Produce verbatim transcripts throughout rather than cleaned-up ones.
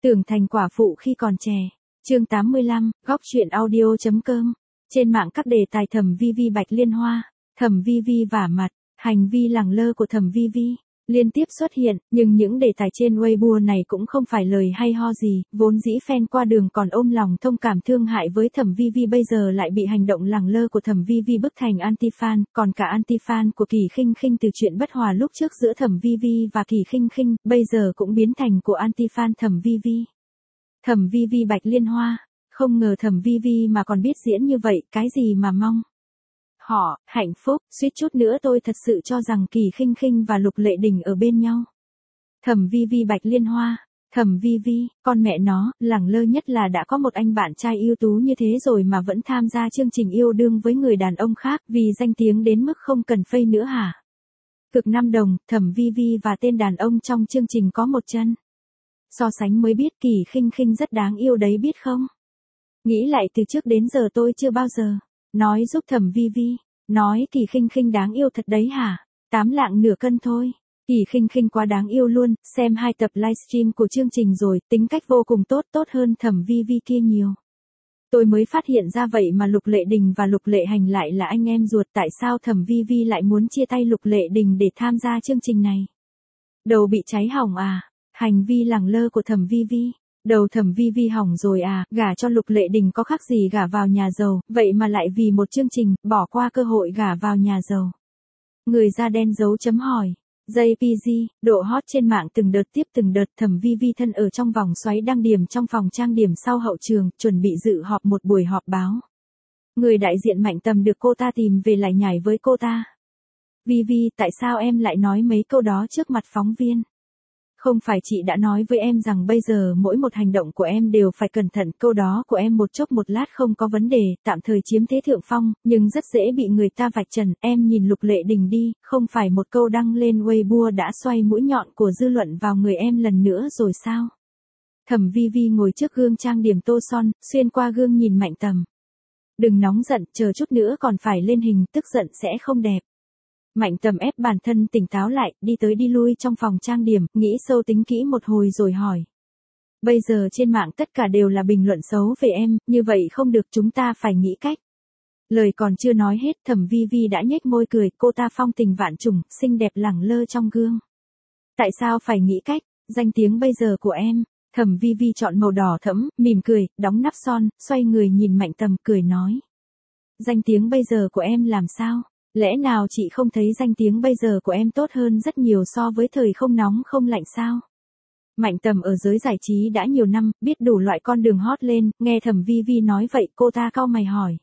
Tưởng thành quả phụ khi còn trẻ. Chương tám mươi lăm, góc truyện audio.com. Trên mạng các đề tài Thẩm Vi Vi Bạch Liên Hoa, Thẩm Vi Vi vả mặt, hành vi lẳng lơ của Thẩm Vi Vi liên tiếp xuất hiện, nhưng những đề tài trên Weibo này cũng không phải lời hay ho gì, vốn dĩ fan qua đường còn ôm lòng thông cảm thương hại với Thẩm Vi Vi bây giờ lại bị hành động lẳng lơ của Thẩm Vi Vi bức thành anti-fan, còn cả anti-fan của Kỳ Khinh Khinh từ chuyện bất hòa lúc trước giữa Thẩm Vi Vi và Kỳ Khinh Khinh, bây giờ cũng biến thành của anti-fan Thẩm Vi Vi. Thẩm Vi Vi Bạch Liên Hoa, không ngờ Thẩm Vi Vi mà còn biết diễn như vậy, cái gì mà mong họ hạnh phúc, suýt chút nữa tôi thật sự cho rằng Kỳ Khinh Khinh và Lục Lệ Đình ở bên nhau. Thẩm Vi Vi Bạch Liên Hoa, Thẩm Vi Vi, con mẹ nó, lẳng lơ nhất là đã có một anh bạn trai ưu tú như thế rồi mà vẫn tham gia chương trình yêu đương với người đàn ông khác vì danh tiếng đến mức không cần phây nữa hả? Cực năm đồng, Thẩm Vi Vi và tên đàn ông trong chương trình có một chân. So sánh mới biết Kỳ Khinh Khinh rất đáng yêu đấy biết không? Nghĩ lại từ trước đến giờ tôi chưa bao giờ nói giúp Thẩm Vi Vi, nói Kỳ Khinh Khinh đáng yêu thật đấy hả? Tám lạng nửa cân thôi. Kỳ Khinh Khinh quá đáng yêu luôn, xem hai tập livestream của chương trình rồi, tính cách vô cùng tốt, tốt hơn Thẩm Vi Vi kia nhiều. Tôi mới phát hiện ra vậy mà Lục Lệ Đình và Lục Lệ Hành lại là anh em ruột, tại sao Thẩm Vi Vi lại muốn chia tay Lục Lệ Đình để tham gia chương trình này? Đầu bị cháy hỏng à? Hành vi lẳng lơ của Thẩm Vi Vi. Đầu Thẩm Vi Vi hỏng rồi à, gả cho Lục Lệ Đình có khác gì gả vào nhà giàu, vậy mà lại vì một chương trình, bỏ qua cơ hội gả vào nhà giàu. Người da đen dấu chấm hỏi. gi pê giê, độ hot trên mạng từng đợt tiếp từng đợt. Thẩm Vi Vi thân ở trong vòng xoáy đăng điểm trong phòng trang điểm sau hậu trường, chuẩn bị dự họp một buổi họp báo. Người đại diện Mạnh Tầm được cô ta tìm về lại nhảy với cô ta. Vi Vi, tại sao em lại nói mấy câu đó trước mặt phóng viên? Không phải chị đã nói với em rằng bây giờ mỗi một hành động của em đều phải cẩn thận, câu đó của em một chốc một lát không có vấn đề, tạm thời chiếm thế thượng phong, nhưng rất dễ bị người ta vạch trần, em nhìn Lục Lệ Đình đi, không phải một câu đăng lên Weibo đã xoay mũi nhọn của dư luận vào người em lần nữa rồi sao? Thẩm Vi Vi ngồi trước gương trang điểm tô son, xuyên qua gương nhìn Mạnh Tầm. Đừng nóng giận, chờ chút nữa còn phải lên hình, tức giận sẽ không đẹp. Mạnh Tầm ép bản thân tỉnh táo lại, đi tới đi lui trong phòng trang điểm, nghĩ sâu tính kỹ một hồi rồi hỏi. Bây giờ trên mạng tất cả đều là bình luận xấu về em, như vậy không được, chúng ta phải nghĩ cách. Lời còn chưa nói hết, Thẩm Vi Vi đã nhếch môi cười, cô ta phong tình vạn trùng, xinh đẹp lẳng lơ trong gương. Tại sao phải nghĩ cách, danh tiếng bây giờ của em? Thẩm Vi Vi chọn màu đỏ thẫm, mỉm cười, đóng nắp son, xoay người nhìn Mạnh Tầm, cười nói. Danh tiếng bây giờ của em làm sao? Lẽ nào chị không thấy danh tiếng bây giờ của em tốt hơn rất nhiều so với thời không nóng không lạnh sao? Mạnh Tầm ở giới giải trí đã nhiều năm, biết đủ loại con đường hot lên, nghe Thẩm Vi Vi nói vậy cô ta cau mày hỏi.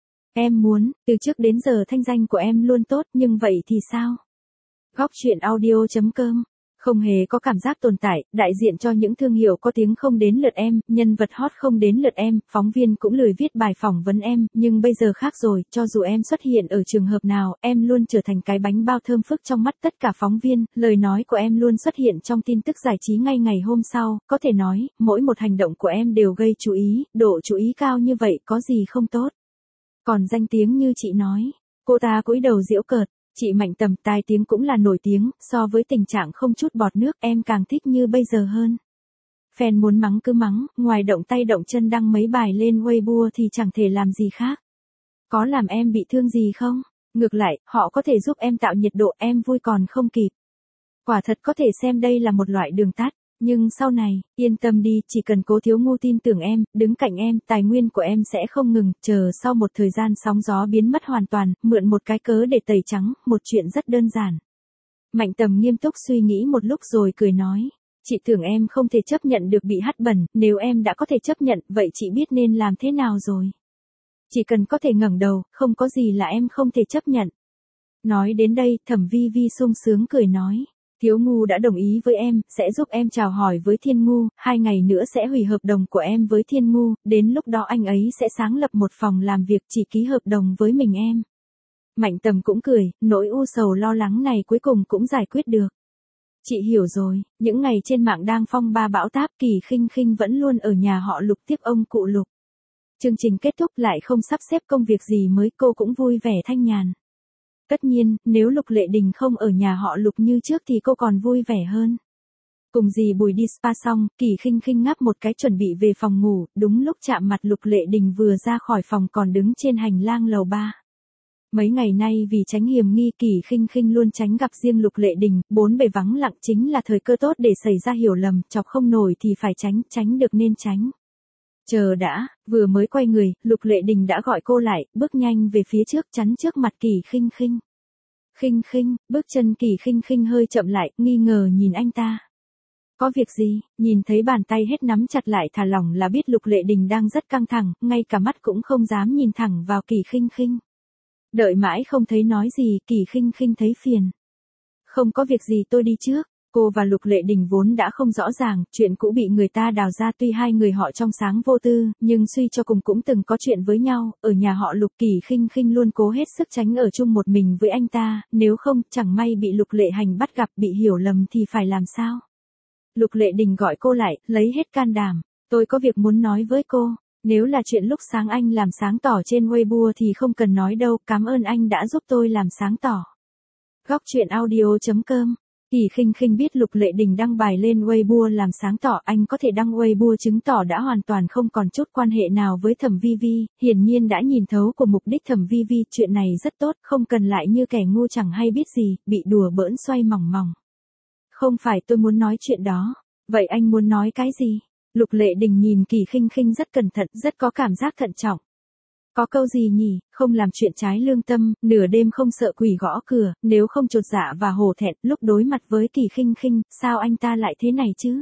Em muốn, từ trước đến giờ thanh danh của em luôn tốt, nhưng vậy thì sao? Góc truyện audio.com. Không hề có cảm giác tồn tại, đại diện cho những thương hiệu có tiếng không đến lượt em, nhân vật hot không đến lượt em, phóng viên cũng lười viết bài phỏng vấn em, nhưng bây giờ khác rồi, cho dù em xuất hiện ở trường hợp nào, em luôn trở thành cái bánh bao thơm phức trong mắt tất cả phóng viên, lời nói của em luôn xuất hiện trong tin tức giải trí ngay ngày hôm sau, có thể nói, mỗi một hành động của em đều gây chú ý, độ chú ý cao như vậy có gì không tốt. Còn danh tiếng như chị nói, cô ta cúi đầu giễu cợt. Chị Mạnh Tầm tai tiếng cũng là nổi tiếng, so với tình trạng không chút bọt nước em càng thích như bây giờ hơn. Fan muốn mắng cứ mắng, ngoài động tay động chân đăng mấy bài lên Weibo thì chẳng thể làm gì khác. Có làm em bị thương gì không? Ngược lại, họ có thể giúp em tạo nhiệt độ, em vui còn không kịp. Quả thật có thể xem đây là một loại đường tắt. Nhưng sau này, yên tâm đi, chỉ cần Cố Thiếu Ngu tin tưởng em, đứng cạnh em, tài nguyên của em sẽ không ngừng, chờ sau một thời gian sóng gió biến mất hoàn toàn, mượn một cái cớ để tẩy trắng, một chuyện rất đơn giản. Mạnh Tầm nghiêm túc suy nghĩ một lúc rồi cười nói, chị tưởng em không thể chấp nhận được bị hắt bẩn, nếu em đã có thể chấp nhận, vậy chị biết nên làm thế nào rồi? Chỉ cần có thể ngẩng đầu, không có gì là em không thể chấp nhận. Nói đến đây, Thẩm Vi Vi sung sướng cười nói. Thiếu Ngu đã đồng ý với em, sẽ giúp em chào hỏi với Thiên Ngu, hai ngày nữa sẽ hủy hợp đồng của em với Thiên Ngu, đến lúc đó anh ấy sẽ sáng lập một phòng làm việc chỉ ký hợp đồng với mình em. Mạnh Tầm cũng cười, nỗi u sầu lo lắng này cuối cùng cũng giải quyết được. Chị hiểu rồi, những ngày trên mạng đang phong ba bão táp, Kỳ Khinh Khinh vẫn luôn ở nhà họ Lục tiếp ông cụ Lục. Chương trình kết thúc lại không sắp xếp công việc gì mới, cô cũng vui vẻ thanh nhàn. Tất nhiên, nếu Lục Lệ Đình không ở nhà họ Lục như trước thì cô còn vui vẻ hơn. Cùng dì Bùi đi spa xong, Kỳ Khinh Khinh ngáp một cái chuẩn bị về phòng ngủ, đúng lúc chạm mặt Lục Lệ Đình vừa ra khỏi phòng còn đứng trên hành lang lầu ba. Mấy ngày nay vì tránh hiểm nghi Kỳ Khinh Khinh luôn tránh gặp riêng Lục Lệ Đình, bốn bề vắng lặng chính là thời cơ tốt để xảy ra hiểu lầm, chọc không nổi thì phải tránh, tránh được nên tránh. Chờ đã, vừa mới quay người, Lục Lệ Đình đã gọi cô lại, bước nhanh về phía trước chắn trước mặt Kỳ Khinh Khinh. Khinh Khinh, bước chân Kỳ Khinh Khinh hơi chậm lại, nghi ngờ nhìn anh ta. Có việc gì? Nhìn thấy bàn tay hết nắm chặt lại thả lỏng là biết Lục Lệ Đình đang rất căng thẳng, ngay cả mắt cũng không dám nhìn thẳng vào Kỳ Khinh Khinh. Đợi mãi không thấy nói gì, Kỳ Khinh Khinh thấy phiền. Không có việc gì tôi đi trước. Cô và Lục Lệ Đình vốn đã không rõ ràng, chuyện cũ bị người ta đào ra tuy hai người họ trong sáng vô tư, nhưng suy cho cùng cũng từng có chuyện với nhau, ở nhà họ Lục Kỳ Khinh Khinh luôn cố hết sức tránh ở chung một mình với anh ta, nếu không chẳng may bị Lục Lệ Hành bắt gặp bị hiểu lầm thì phải làm sao. Lục Lệ Đình gọi cô lại, lấy hết can đảm, tôi có việc muốn nói với cô, nếu là chuyện lúc sáng anh làm sáng tỏ trên Weibo thì không cần nói đâu, cảm ơn anh đã giúp tôi làm sáng tỏ. Góc truyện audio chấm com. Kỳ Khinh Khinh biết Lục Lệ Đình đăng bài lên Weibo làm sáng tỏ anh có thể đăng Weibo chứng tỏ đã hoàn toàn không còn chút quan hệ nào với Thẩm Vi Vi, hiển nhiên đã nhìn thấu của mục đích Thẩm Vi Vi, chuyện này rất tốt, không cần lại như kẻ ngu chẳng hay biết gì, bị đùa bỡn xoay mỏng mỏng. Không phải tôi muốn nói chuyện đó, vậy anh muốn nói cái gì? Lục Lệ Đình nhìn Kỳ Khinh Khinh rất cẩn thận, rất có cảm giác thận trọng. Có câu gì nhỉ, không làm chuyện trái lương tâm, nửa đêm không sợ quỷ gõ cửa, nếu không chột dạ và hổ thẹn, lúc đối mặt với Kỳ Khinh Khinh, sao anh ta lại thế này chứ?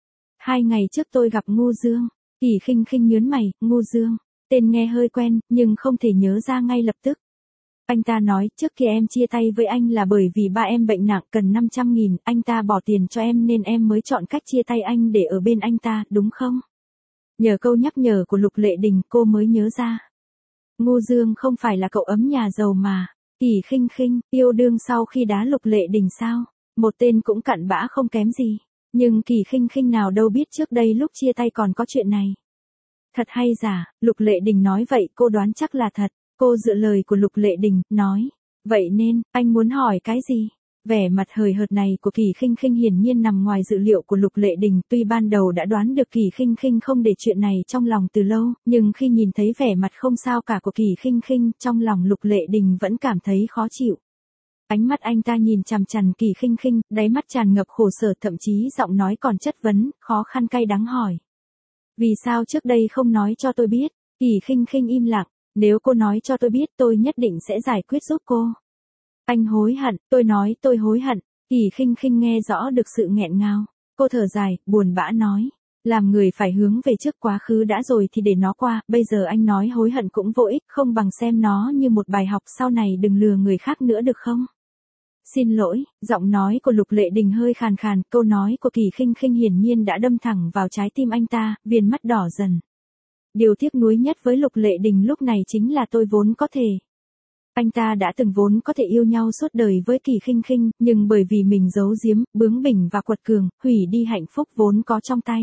Hai ngày trước tôi gặp Ngô Dương, Kỳ Khinh Khinh nhớn mày, Ngô Dương, tên nghe hơi quen, nhưng không thể nhớ ra ngay lập tức. Anh ta nói, trước kia em chia tay với anh là bởi vì ba em bệnh nặng cần năm trăm nghìn, anh ta bỏ tiền cho em nên em mới chọn cách chia tay anh để ở bên anh ta, đúng không? Nhờ câu nhắc nhở của Lục Lệ Đình cô mới nhớ ra. Ngô Dương không phải là cậu ấm nhà giàu mà. Kỳ Khinh Khinh, yêu đương sau khi đá Lục Lệ Đình sao? Một tên cũng cặn bã không kém gì. Nhưng Kỳ Khinh Khinh nào đâu biết trước đây lúc chia tay còn có chuyện này. Thật hay giả, Lục Lệ Đình nói vậy cô đoán chắc là thật. Cô dựa lời của Lục Lệ Đình, nói. Vậy nên, anh muốn hỏi cái gì? Vẻ mặt hời hợt này của Kỳ Khinh Khinh hiển nhiên nằm ngoài dự liệu của Lục Lệ Đình, tuy ban đầu đã đoán được Kỳ Khinh Khinh không để chuyện này trong lòng từ lâu, nhưng khi nhìn thấy vẻ mặt không sao cả của Kỳ Khinh Khinh, trong lòng Lục Lệ Đình vẫn cảm thấy khó chịu. Ánh mắt anh ta nhìn chằm chằm Kỳ Khinh Khinh, đáy mắt tràn ngập khổ sở, thậm chí giọng nói còn chất vấn, khó khăn cay đắng hỏi. Vì sao trước đây không nói cho tôi biết? Kỳ Khinh Khinh im lặng, nếu cô nói cho tôi biết tôi nhất định sẽ giải quyết giúp cô. Anh hối hận, tôi nói tôi hối hận. Kỳ Khinh Khinh nghe rõ được sự nghẹn ngào. Cô thở dài, buồn bã nói. Làm người phải hướng về trước, quá khứ đã rồi thì để nó qua, bây giờ anh nói hối hận cũng vô ích, không bằng xem nó như một bài học, sau này đừng lừa người khác nữa được không? Xin lỗi, giọng nói của Lục Lệ Đình hơi khàn khàn, câu nói của Kỳ Khinh Khinh hiển nhiên đã đâm thẳng vào trái tim anh ta, viền mắt đỏ dần. Điều tiếc nuối nhất với Lục Lệ Đình lúc này chính là tôi vốn có thể. Anh ta đã từng vốn có thể yêu nhau suốt đời với Kỳ Khinh Khinh, nhưng bởi vì mình giấu giếm, bướng bỉnh và quật cường, hủy đi hạnh phúc vốn có trong tay.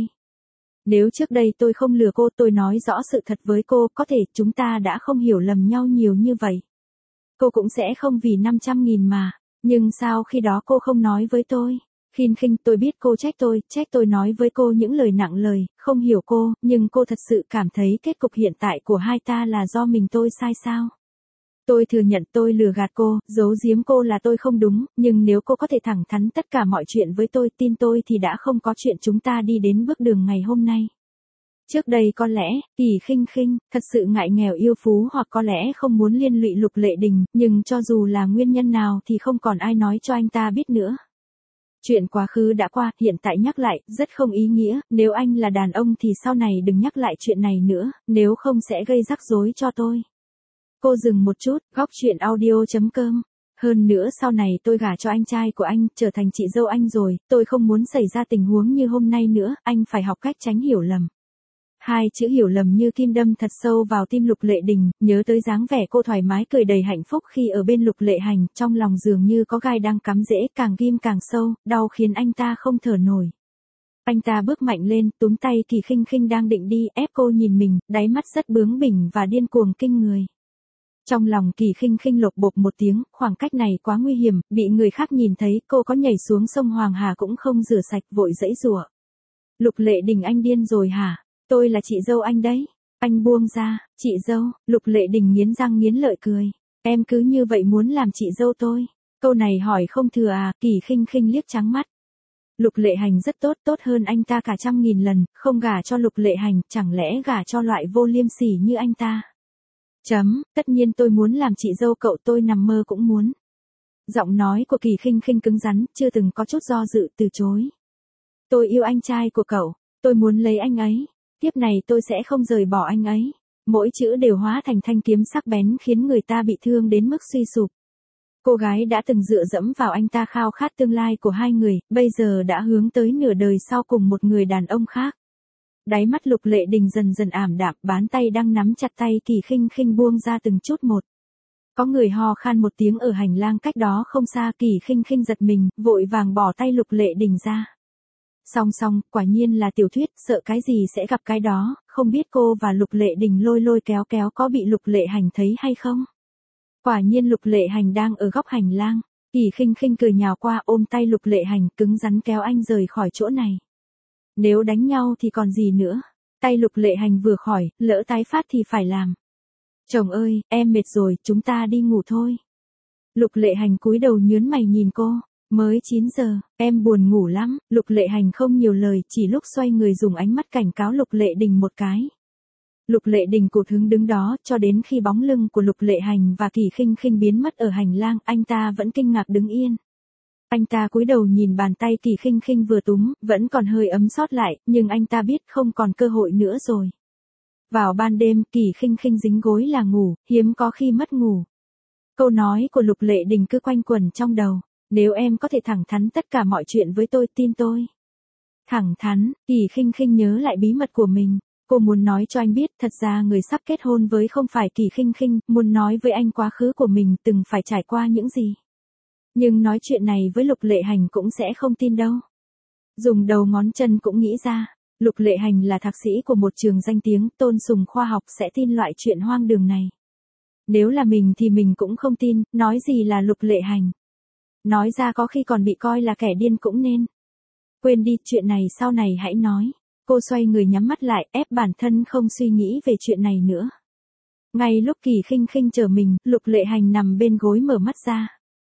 Nếu trước đây tôi không lừa cô, tôi nói rõ sự thật với cô, có thể chúng ta đã không hiểu lầm nhau nhiều như vậy. Cô cũng sẽ không vì năm trăm nghìn mà, nhưng sao khi đó cô không nói với tôi? Khinh Khinh, tôi biết cô trách tôi, trách tôi nói với cô những lời nặng lời, không hiểu cô, nhưng cô thật sự cảm thấy kết cục hiện tại của hai ta là do mình tôi sai sao? Tôi thừa nhận tôi lừa gạt cô, giấu giếm cô là tôi không đúng, nhưng nếu cô có thể thẳng thắn tất cả mọi chuyện với tôi, tin tôi thì đã không có chuyện chúng ta đi đến bước đường ngày hôm nay. Trước đây có lẽ, Kỳ Khinh Khinh, thật sự ngại nghèo yêu phú hoặc có lẽ không muốn liên lụy Lục Lệ Đình, nhưng cho dù là nguyên nhân nào thì không còn ai nói cho anh ta biết nữa. Chuyện quá khứ đã qua, hiện tại nhắc lại, rất không ý nghĩa, nếu anh là đàn ông thì sau này đừng nhắc lại chuyện này nữa, nếu không sẽ gây rắc rối cho tôi. Cô dừng một chút, góc truyện audio chấm com. Hơn nữa sau này tôi gả cho anh trai của anh, trở thành chị dâu anh rồi, tôi không muốn xảy ra tình huống như hôm nay nữa, anh phải học cách tránh hiểu lầm. Hai chữ hiểu lầm như kim đâm thật sâu vào tim Lục Lệ Đình, nhớ tới dáng vẻ cô thoải mái cười đầy hạnh phúc khi ở bên Lục Lệ Hành, trong lòng dường như có gai đang cắm rễ, càng ghim càng sâu, đau khiến anh ta không thở nổi. Anh ta bước mạnh lên, túm tay Kỳ Khinh Khinh đang định đi, ép cô nhìn mình, đáy mắt rất bướng bỉnh và điên cuồng kinh người. Trong lòng Kỳ Khinh Khinh lột bột một tiếng, khoảng cách này quá nguy hiểm, bị người khác nhìn thấy, cô có nhảy xuống sông Hoàng Hà cũng không rửa sạch, vội giãy giụa. Lục Lệ Đình, anh điên rồi hả? Tôi là chị dâu anh đấy. Anh buông ra. Chị dâu? Lục Lệ Đình nghiến răng nghiến lợi cười. Em cứ như vậy muốn làm chị dâu tôi? Câu này hỏi không thừa à? Kỳ Khinh Khinh liếc trắng mắt. Lục Lệ Hành rất tốt, tốt hơn anh ta cả trăm nghìn lần, không gả cho Lục Lệ Hành, chẳng lẽ gả cho loại vô liêm sỉ như anh ta? Chấm, tất nhiên tôi muốn làm chị dâu cậu, tôi nằm mơ cũng muốn. Giọng nói của Kỳ Khinh Khinh cứng rắn, chưa từng có chút do dự, từ chối. Tôi yêu anh trai của cậu, tôi muốn lấy anh ấy, tiếp này tôi sẽ không rời bỏ anh ấy. Mỗi chữ đều hóa thành thanh kiếm sắc bén khiến người ta bị thương đến mức suy sụp. Cô gái đã từng dựa dẫm vào anh ta, khao khát tương lai của hai người, bây giờ đã hướng tới nửa đời sau cùng một người đàn ông khác. Đáy mắt Lục Lệ Đình dần dần ảm đạm, bàn tay đang nắm chặt tay Kỳ Khinh Khinh buông ra từng chút một. Có người ho khan một tiếng ở hành lang cách đó không xa, Kỳ Khinh Khinh giật mình, vội vàng bỏ tay Lục Lệ Đình ra. Song song, quả nhiên là tiểu thuyết, sợ cái gì sẽ gặp cái đó, không biết cô và Lục Lệ Đình lôi lôi kéo kéo có bị Lục Lệ Hành thấy hay không? Quả nhiên Lục Lệ Hành đang ở góc hành lang. Kỳ Khinh Khinh cười nhào qua ôm tay Lục Lệ Hành, cứng rắn kéo anh rời khỏi chỗ này. Nếu đánh nhau thì còn gì nữa. Tay Lục Lệ Hành vừa khỏi, lỡ tái phát thì phải làm. Chồng ơi, em mệt rồi, chúng ta đi ngủ thôi. Lục Lệ Hành cúi đầu nhướng mày nhìn cô. Mới chín giờ, em buồn ngủ lắm. Lục Lệ Hành không nhiều lời, chỉ lúc xoay người dùng ánh mắt cảnh cáo Lục Lệ Đình một cái. Lục Lệ Đình cụt hứng đứng đó, cho đến khi bóng lưng của Lục Lệ Hành và Kỳ Khinh Khinh biến mất ở hành lang, anh ta vẫn kinh ngạc đứng yên. Anh ta cúi đầu nhìn bàn tay Kỳ Khinh Khinh vừa túm, vẫn còn hơi ấm sót lại, nhưng anh ta biết không còn cơ hội nữa rồi. Vào ban đêm, Kỳ Khinh Khinh dính gối là ngủ, hiếm có khi mất ngủ. Câu nói của Lục Lệ Đình cứ quanh quẩn trong đầu. Nếu em có thể thẳng thắn tất cả mọi chuyện với tôi, tin tôi. Thẳng thắn, Kỳ Khinh Khinh nhớ lại bí mật của mình. Cô muốn nói cho anh biết, thật ra người sắp kết hôn với không phải Kỳ Khinh Khinh, muốn nói với anh quá khứ của mình từng phải trải qua những gì. Nhưng nói chuyện này với Lục Lệ Hành cũng sẽ không tin đâu. Dùng đầu ngón chân cũng nghĩ ra, Lục Lệ Hành là thạc sĩ của một trường danh tiếng, tôn sùng khoa học, sẽ tin loại chuyện hoang đường này. Nếu là mình thì mình cũng không tin, nói gì là Lục Lệ Hành. Nói ra có khi còn bị coi là kẻ điên cũng nên. Quên đi, chuyện này sau này hãy nói. Cô xoay người nhắm mắt lại, ép bản thân không suy nghĩ về chuyện này nữa. Ngay lúc Kỳ Khinh Khinh chờ mình, Lục Lệ Hành nằm bên gối mở mắt ra.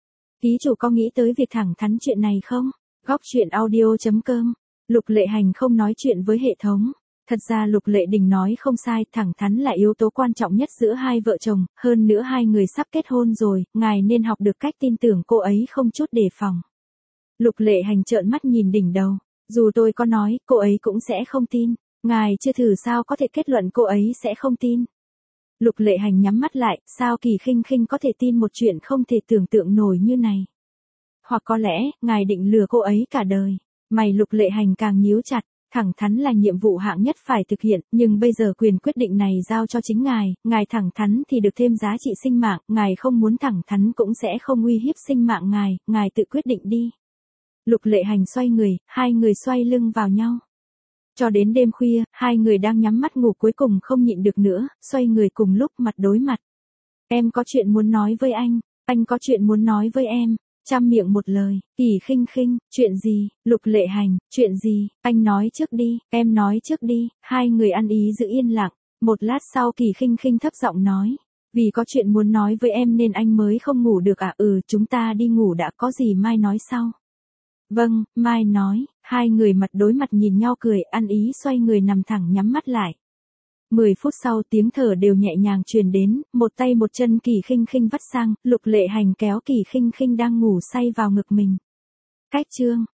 Ký chủ có nghĩ tới việc thẳng thắn chuyện này không? Góc truyện audio chấm com. Lục Lệ Hành không nói chuyện với hệ thống. Thật ra Lục Lệ Đình nói không sai, thẳng thắn là yếu tố quan trọng nhất giữa hai vợ chồng, hơn nữa hai người sắp kết hôn rồi, ngài nên học được cách tin tưởng cô ấy không chút đề phòng. Lục Lệ Hành trợn mắt nhìn đỉnh đầu, dù tôi có nói, cô ấy cũng sẽ không tin, ngài chưa thử sao có thể kết luận cô ấy sẽ không tin. Lục Lệ Hành nhắm mắt lại, sao Kỳ Khinh Khinh có thể tin một chuyện không thể tưởng tượng nổi như này? Hoặc có lẽ, ngài định lừa cô ấy cả đời. Mày Lục Lệ Hành càng nhíu chặt. Thẳng thắn là nhiệm vụ hạng nhất phải thực hiện, nhưng bây giờ quyền quyết định này giao cho chính ngài, ngài thẳng thắn thì được thêm giá trị sinh mạng, ngài không muốn thẳng thắn cũng sẽ không uy hiếp sinh mạng ngài, ngài tự quyết định đi. Lục Lệ Hành xoay người, hai người xoay lưng vào nhau. Cho đến đêm khuya, hai người đang nhắm mắt ngủ cuối cùng không nhịn được nữa, xoay người cùng lúc mặt đối mặt. Em có chuyện muốn nói với anh, anh có chuyện muốn nói với em. Trăm miệng một lời, Kỳ Khinh Khinh, chuyện gì? Lục Lệ Hành, chuyện gì? Anh nói trước đi, em nói trước đi. Hai người ăn ý giữ yên lặng. Một lát sau Kỳ Khinh Khinh thấp giọng nói, vì có chuyện muốn nói với em nên anh mới không ngủ được à? Ừ, chúng ta đi ngủ đã, có gì mai nói sau. Vâng, mai nói. Hai người mặt đối mặt nhìn nhau cười, ăn ý xoay người nằm thẳng nhắm mắt lại. Mười phút sau tiếng thở đều nhẹ nhàng truyền đến, một tay một chân Kỳ Khinh Khinh vắt sang, Lục Lệ Hành kéo Kỳ Khinh Khinh đang ngủ say vào ngực mình. Cách chương